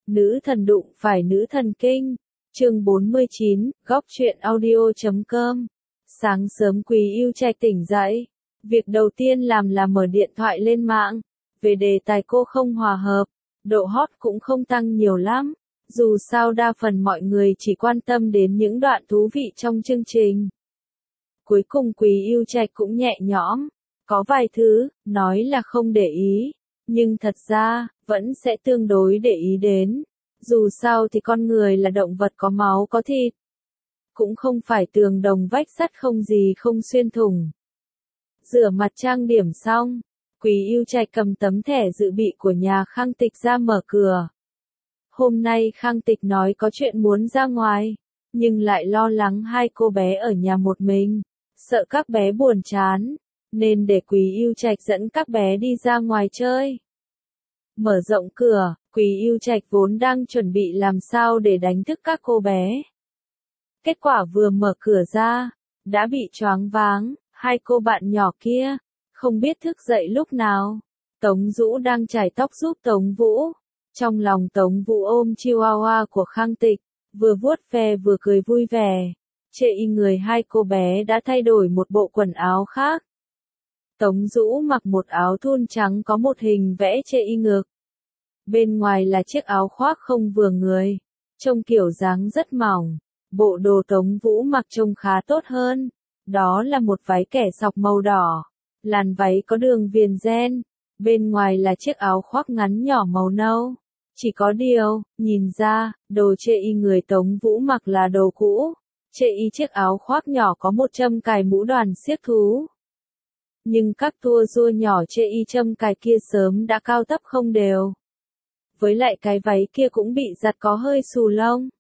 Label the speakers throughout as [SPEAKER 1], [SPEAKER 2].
[SPEAKER 1] Nữ thần đụng phải nữ thần kinh. Chương 49, góc truyện audio.com. Sáng sớm Quý Yêu Trạch tỉnh dậy. Việc đầu tiên làm là mở điện thoại lên mạng. Về đề tài cô không hòa hợp, độ hot cũng không tăng nhiều lắm. Dù sao đa phần mọi người chỉ quan tâm đến những đoạn thú vị trong chương trình. Cuối cùng Quý Yêu Trạch cũng nhẹ nhõm. Có vài thứ, nói là không để ý, nhưng thật ra, vẫn sẽ tương đối để ý đến. Dù sao thì con người là động vật có máu có thịt. Cũng không phải tường đồng vách sắt không gì không xuyên thủng. Rửa mặt trang điểm xong, Quý Yêu Trạch cầm tấm thẻ dự bị của nhà Khang Tịch ra mở cửa. Hôm nay Khang Tịch nói có chuyện muốn ra ngoài, nhưng lại lo lắng hai cô bé ở nhà một mình, sợ các bé buồn chán, nên để Quý Yêu Trạch dẫn các bé đi ra ngoài chơi. Mở rộng cửa, Quý Yêu Trạch vốn đang chuẩn bị làm sao để đánh thức các cô bé. Kết quả vừa mở cửa ra, đã bị choáng váng, hai cô bạn nhỏ kia, không biết thức dậy lúc nào. Tống Dũ đang chải tóc giúp Tống Vũ. Trong lòng Tống Vũ ôm chihuahua của Khang Tịch, vừa vuốt ve vừa cười vui vẻ. Trên người hai cô bé đã thay đổi một bộ quần áo khác. Tống Dũ mặc một áo thun trắng có một hình vẽ trên ngực. Bên ngoài là chiếc áo khoác không vừa người, trông kiểu dáng rất mỏng. Bộ đồ Tống Vũ mặc trông khá tốt hơn. Đó là một váy kẻ sọc màu đỏ. Làn váy có đường viền ren. Bên ngoài là chiếc áo khoác ngắn nhỏ màu nâu. Chỉ có điều, nhìn ra, đồ trên người Tống Vũ mặc là đồ cũ. Trên chiếc áo khoác nhỏ có một châm cài mũ đoàn xiếc thú. Nhưng các tua rua nhỏ trên châm cài kia sớm đã cao thấp không đều. Với lại cái váy kia cũng bị giặt có hơi xù lông.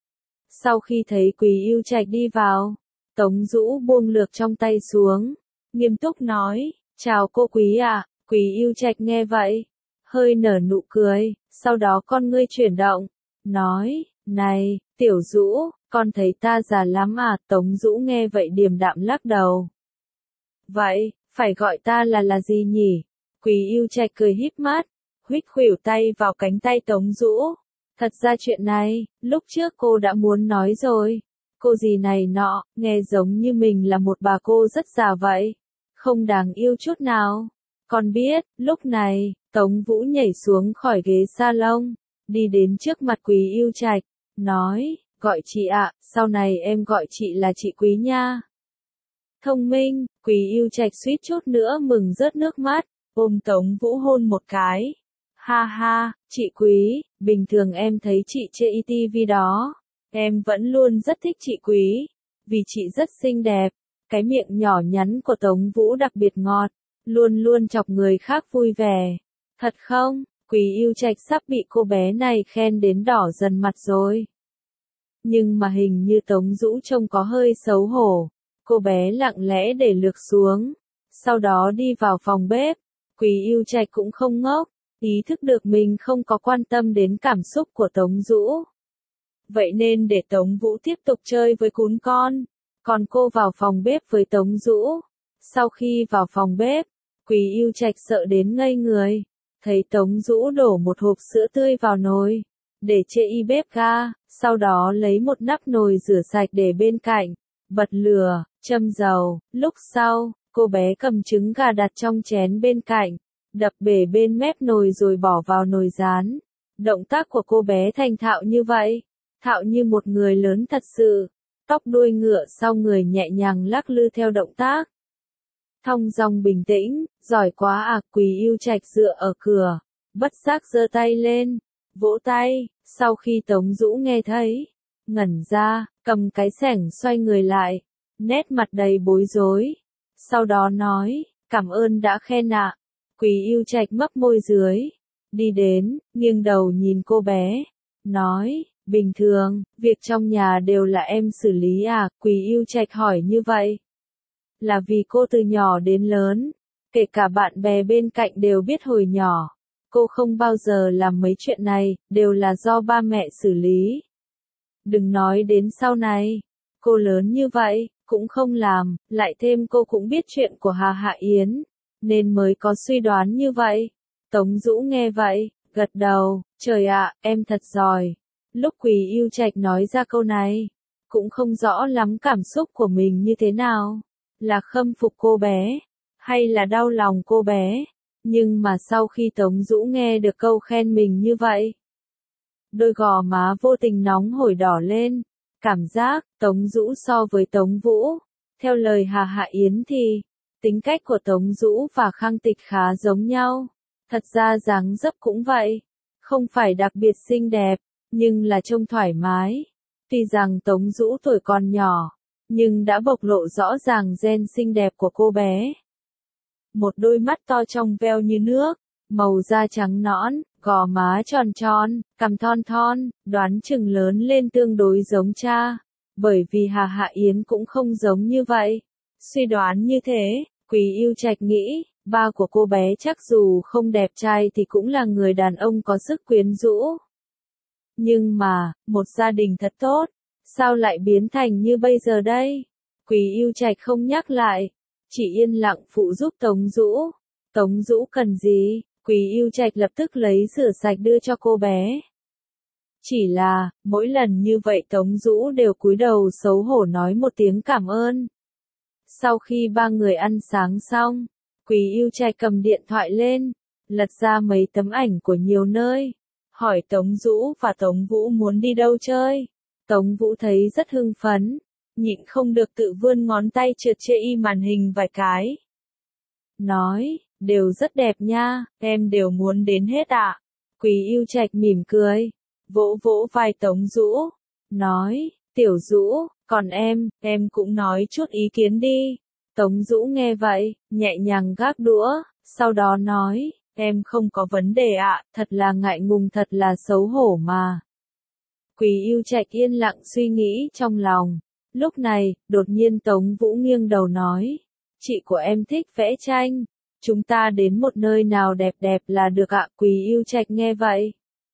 [SPEAKER 1] Sau khi thấy Quý Yêu Trạch đi vào, Tống Dũ buông lược trong tay xuống, nghiêm túc nói, chào cô Quý ạ. Quý Yêu Trạch nghe vậy, hơi nở nụ cười, sau đó con ngươi chuyển động, nói, này, Tiểu Dũ, con thấy ta già lắm à? Tống Dũ nghe vậy điềm đạm lắc đầu. Vậy, phải gọi ta là gì nhỉ? Quý Yêu Trạch cười híp mắt, huých khuỷu tay vào cánh tay Tống Dũ. Thật ra chuyện này, lúc trước cô đã muốn nói rồi. Cô gì này nọ, nghe giống như mình là một bà cô rất già vậy. Không đáng yêu chút nào. Con biết, lúc này, Tống Vũ nhảy xuống khỏi ghế salon, đi đến trước mặt Quý Yêu Trạch, nói, gọi chị ạ, sau này em gọi chị là chị Quý nha. Thông minh, Quý Yêu Trạch suýt chút nữa mừng rớt nước mắt, ôm Tống Vũ hôn một cái. Ha ha, chị Quý, bình thường em thấy chị trên TV đó, em vẫn luôn rất thích chị Quý, vì chị rất xinh đẹp. Cái miệng nhỏ nhắn của Tống Vũ đặc biệt ngọt, luôn luôn chọc người khác vui vẻ. Thật không? Quý Yêu Trạch sắp bị cô bé này khen đến đỏ dần mặt rồi. Nhưng mà hình như Tống Dũ trông có hơi xấu hổ. Cô bé lặng lẽ để lược xuống, sau đó đi vào phòng bếp. Quý Yêu Trạch cũng không ngốc, ý thức được mình không có quan tâm đến cảm xúc của Tống Dũ. Vậy nên để Tống Vũ tiếp tục chơi với cún con. Còn cô vào phòng bếp với Tống Dũ. Sau khi vào phòng bếp, Quý Yêu Trạch sợ đến ngây người. Thấy Tống Dũ đổ một hộp sữa tươi vào nồi, để trên bếp ga, sau đó lấy một nắp nồi rửa sạch để bên cạnh, bật lửa, châm dầu. Lúc sau, cô bé cầm trứng gà đặt trong chén bên cạnh, đập bể bên mép nồi rồi bỏ vào nồi rán. Động tác của cô bé thành thạo như vậy, thạo như một người lớn thật sự. Tóc đuôi ngựa sau người nhẹ nhàng lắc lư theo động tác. Thong dong bình tĩnh, giỏi quá à. Quý Yêu Trạch dựa ở cửa, bất giác giơ tay lên, vỗ tay. Sau khi Tống Dũ nghe thấy, ngẩn ra, cầm cái xẻng xoay người lại, nét mặt đầy bối rối. Sau đó nói, cảm ơn đã khen ạ. Quý Yêu Trạch mấp môi dưới, đi đến, nghiêng đầu nhìn cô bé, nói, bình thường, việc trong nhà đều là em xử lý à? Quý Yêu Trạch hỏi như vậy là vì cô từ nhỏ đến lớn, kể cả bạn bè bên cạnh đều biết hồi nhỏ, cô không bao giờ làm mấy chuyện này, đều là do ba mẹ xử lý. Đừng nói đến sau này, cô lớn như vậy, cũng không làm, lại thêm cô cũng biết chuyện của Hà Hạ Yến, nên mới có suy đoán như vậy. Tống Dũ nghe vậy, gật đầu, trời ạ, em thật giỏi. Lúc Quý Yêu Trạch nói ra câu này, cũng không rõ lắm cảm xúc của mình như thế nào, là khâm phục cô bé, hay là đau lòng cô bé, nhưng mà sau khi Tống Dũ nghe được câu khen mình như vậy, đôi gò má vô tình nóng hổi đỏ lên, cảm giác Tống Dũ so với Tống Vũ, theo lời Hà Hạ Yến thì, tính cách của Tống Dũ và Khang Tịch khá giống nhau, thật ra dáng dấp cũng vậy, không phải đặc biệt xinh đẹp, nhưng là trông thoải mái. Tuy rằng Tống Dũ tuổi còn nhỏ, nhưng đã bộc lộ rõ ràng gen xinh đẹp của cô bé. Một đôi mắt to trong veo như nước, màu da trắng nõn, gò má tròn tròn, cằm thon thon, đoán chừng lớn lên tương đối giống cha, bởi vì Hà Hạ Yến cũng không giống như vậy. Suy đoán như thế, Quý Yêu Trạch nghĩ, ba của cô bé chắc dù không đẹp trai thì cũng là người đàn ông có sức quyến rũ. Nhưng mà, một gia đình thật tốt, sao lại biến thành như bây giờ đây? Quý Yêu Trạch không nhắc lại, chỉ yên lặng phụ giúp Tống Dũ. Tống Dũ cần gì? Quý Yêu Trạch lập tức lấy rửa sạch đưa cho cô bé. Chỉ là, mỗi lần như vậy Tống Dũ đều cúi đầu xấu hổ nói một tiếng cảm ơn. Sau khi ba người ăn sáng xong, Quý Yêu Trạch cầm điện thoại lên, lật ra mấy tấm ảnh của nhiều nơi, hỏi Tống Dũ và Tống Vũ muốn đi đâu chơi. Tống Vũ thấy rất hưng phấn, nhịn không được tự vươn ngón tay trượt chê y màn hình vài cái. Nói, đều rất đẹp nha, em đều muốn đến hết ạ. Quý Yêu Trạch mỉm cười, vỗ vỗ vai Tống Dũ, nói, Tiểu Dũ, còn em cũng nói chút ý kiến đi. Tống Dũ nghe vậy, nhẹ nhàng gác đũa, sau đó nói, em không có vấn đề ạ, thật là ngại ngùng thật là xấu hổ mà. Quý Yêu Trạch yên lặng suy nghĩ trong lòng. Lúc này, đột nhiên Tống Vũ nghiêng đầu nói, chị của em thích vẽ tranh, chúng ta đến một nơi nào đẹp đẹp là được ạ. Quý Yêu Trạch nghe vậy,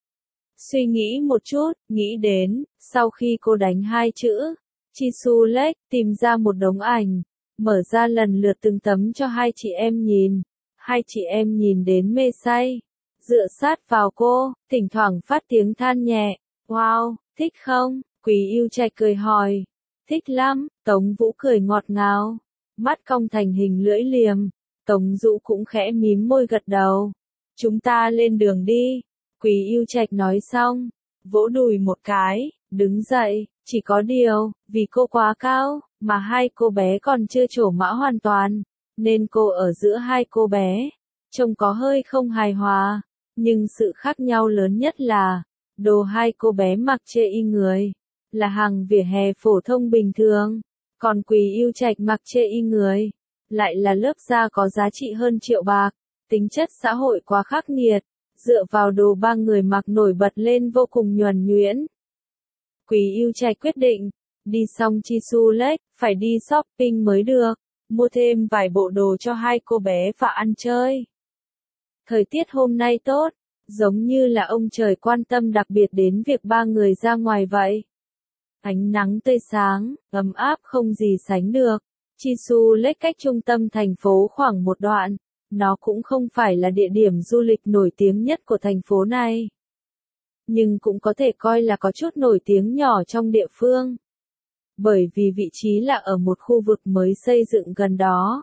[SPEAKER 1] suy nghĩ một chút, nghĩ đến, sau khi cô đánh hai chữ, Chisulek, tìm ra một đống ảnh, mở ra lần lượt từng tấm cho hai chị em nhìn. Hai chị em nhìn đến mê say, dựa sát vào cô, thỉnh thoảng phát tiếng than nhẹ, wow, thích không? Quý Yêu Trạch cười hỏi, thích lắm. Tống Vũ cười ngọt ngào, mắt cong thành hình lưỡi liềm. Tống Dũ cũng khẽ mím môi gật đầu. Chúng ta lên đường đi. Quý Yêu Trạch nói xong, vỗ đùi một cái, đứng dậy, chỉ có điều, vì cô quá cao, mà hai cô bé còn chưa trổ mã hoàn toàn, nên cô ở giữa hai cô bé, trông có hơi không hài hòa, nhưng sự khác nhau lớn nhất là, đồ hai cô bé mặc chê y người, là hàng vỉa hè phổ thông bình thường, còn Quý Yêu Trạch mặc chê y người, lại là lớp da có giá trị hơn triệu bạc, tính chất xã hội quá khắc nghiệt, dựa vào đồ ba người mặc nổi bật lên vô cùng nhuần nhuyễn. Quý Yêu Trạch quyết định, đi xong Chisulek, phải đi shopping mới được, mua thêm vài bộ đồ cho hai cô bé và ăn chơi. Thời tiết hôm nay tốt, giống như là ông trời quan tâm đặc biệt đến việc ba người ra ngoài vậy. Ánh nắng tươi sáng, ấm áp không gì sánh được. Chisulek cách trung tâm thành phố khoảng một đoạn, nó cũng không phải là địa điểm du lịch nổi tiếng nhất của thành phố này, nhưng cũng có thể coi là có chút nổi tiếng nhỏ trong địa phương. Bởi vì vị trí là ở một khu vực mới xây dựng gần đó.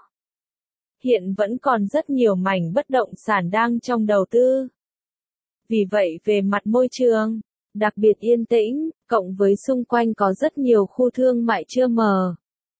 [SPEAKER 1] Hiện vẫn còn rất nhiều mảnh bất động sản đang trong đầu tư. Vì vậy về mặt môi trường, đặc biệt yên tĩnh, cộng với xung quanh có rất nhiều khu thương mại chưa mở.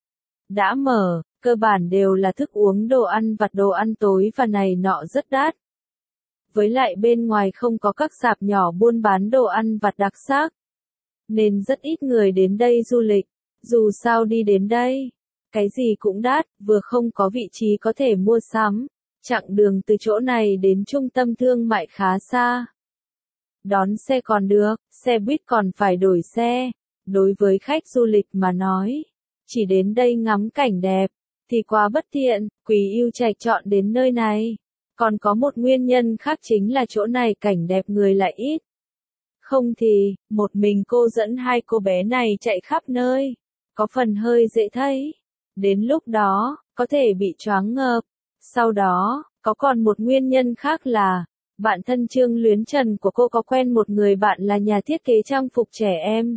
[SPEAKER 1] Đã mở, cơ bản đều là thức uống đồ ăn vặt đồ ăn tối và này nọ rất đắt. Với lại bên ngoài không có các sạp nhỏ buôn bán đồ ăn vặt đặc sắc, nên rất ít người đến đây du lịch. Dù sao đi đến đây, cái gì cũng đắt, vừa không có vị trí có thể mua sắm, chặng đường từ chỗ này đến trung tâm thương mại khá xa. Đón xe còn được, xe buýt còn phải đổi xe. Đối với khách du lịch mà nói, chỉ đến đây ngắm cảnh đẹp, thì quá bất tiện. Quý Yêu Trạch chọn đến nơi này. Còn có một nguyên nhân khác chính là chỗ này cảnh đẹp người lại ít. Không thì, một mình cô dẫn hai cô bé này chạy khắp nơi, có phần hơi dễ thấy. Đến lúc đó, có thể bị choáng ngợp. Sau đó, có còn một nguyên nhân khác là, Bạn thân Trương Luyến Trần của cô có quen một người bạn là nhà thiết kế trang phục trẻ em.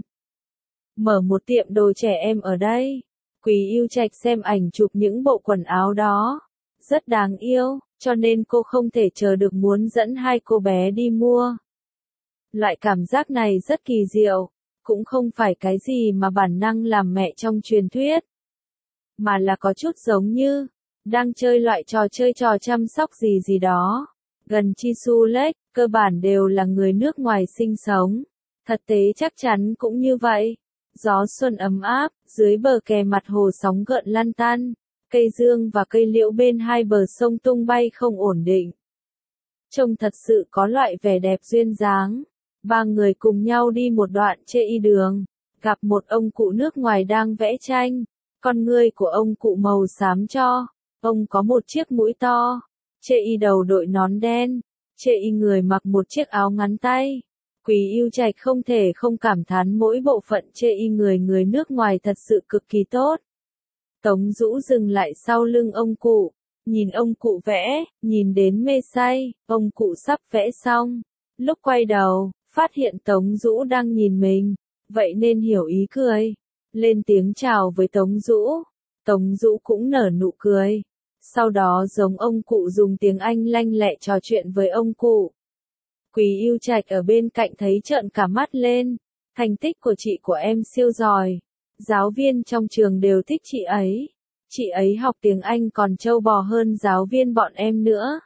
[SPEAKER 1] Mở một tiệm đồ trẻ em ở đây. Quý Yêu Trạch xem ảnh chụp những bộ quần áo đó. Rất đáng yêu, cho nên cô không thể chờ được muốn dẫn hai cô bé đi mua. Loại cảm giác này rất kỳ diệu, cũng không phải cái gì mà bản năng làm mẹ trong truyền thuyết, mà là có chút giống như đang chơi loại trò chơi trò chăm sóc gì gì đó. Gần Chisu Lake, cơ bản đều là người nước ngoài sinh sống. Thực tế chắc chắn cũng như vậy. Gió xuân ấm áp, dưới bờ kè mặt hồ sóng gợn lăn tăn. Cây dương và cây liễu bên hai bờ sông tung bay không ổn định. Trông thật sự có loại vẻ đẹp duyên dáng. Ba người cùng nhau đi một đoạn trên đường, gặp một ông cụ nước ngoài đang vẽ tranh. Con ngươi của ông cụ màu xám cho. Ông có một chiếc mũi to. Chê đầu đội nón đen. Chê người mặc một chiếc áo ngắn tay. Quý Yêu Trạch không thể không cảm thán mỗi bộ phận chê người nước ngoài thật sự cực kỳ tốt. Tống Dũ dừng lại sau lưng ông cụ, nhìn ông cụ vẽ, nhìn đến mê say, ông cụ sắp vẽ xong. Lúc quay đầu, phát hiện Tống Dũ đang nhìn mình, vậy nên hiểu ý cười. Lên tiếng chào với Tống Dũ. Tống Dũ cũng nở nụ cười. Sau đó giống ông cụ dùng tiếng Anh lanh lẹ trò chuyện với ông cụ. Quý Yêu Trạch ở bên cạnh thấy trợn cả mắt lên. Thành tích của chị của em siêu giỏi. Giáo viên trong trường đều thích chị ấy. Chị ấy học tiếng Anh còn trâu bò hơn giáo viên bọn em nữa.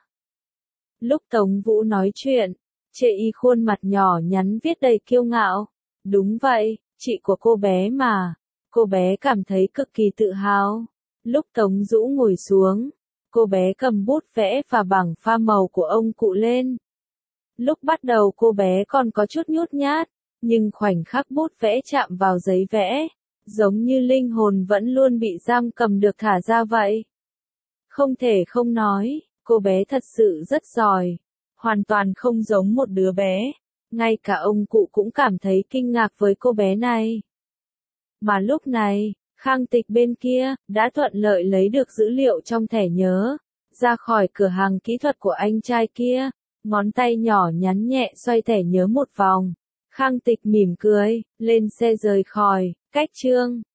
[SPEAKER 1] Lúc Tống Vũ nói chuyện, chị khuôn mặt nhỏ nhắn viết đầy kiêu ngạo. Đúng vậy, chị của cô bé mà. Cô bé cảm thấy cực kỳ tự hào. Lúc Tống Dũ ngồi xuống, cô bé cầm bút vẽ và bảng pha màu của ông cụ lên. Lúc bắt đầu cô bé còn có chút nhút nhát, nhưng khoảnh khắc bút vẽ chạm vào giấy vẽ, giống như linh hồn vẫn luôn bị giam cầm được thả ra vậy. Không thể không nói, cô bé thật sự rất giỏi, hoàn toàn không giống một đứa bé. Ngay cả ông cụ cũng cảm thấy kinh ngạc với cô bé này. Mà lúc này, Khang Tịch bên kia, đã thuận lợi lấy được dữ liệu trong thẻ nhớ, ra khỏi cửa hàng kỹ thuật của anh trai kia, ngón tay nhỏ nhắn nhẹ xoay thẻ nhớ một vòng. Khang Tịch mỉm cười, lên xe rời khỏi, cách Trương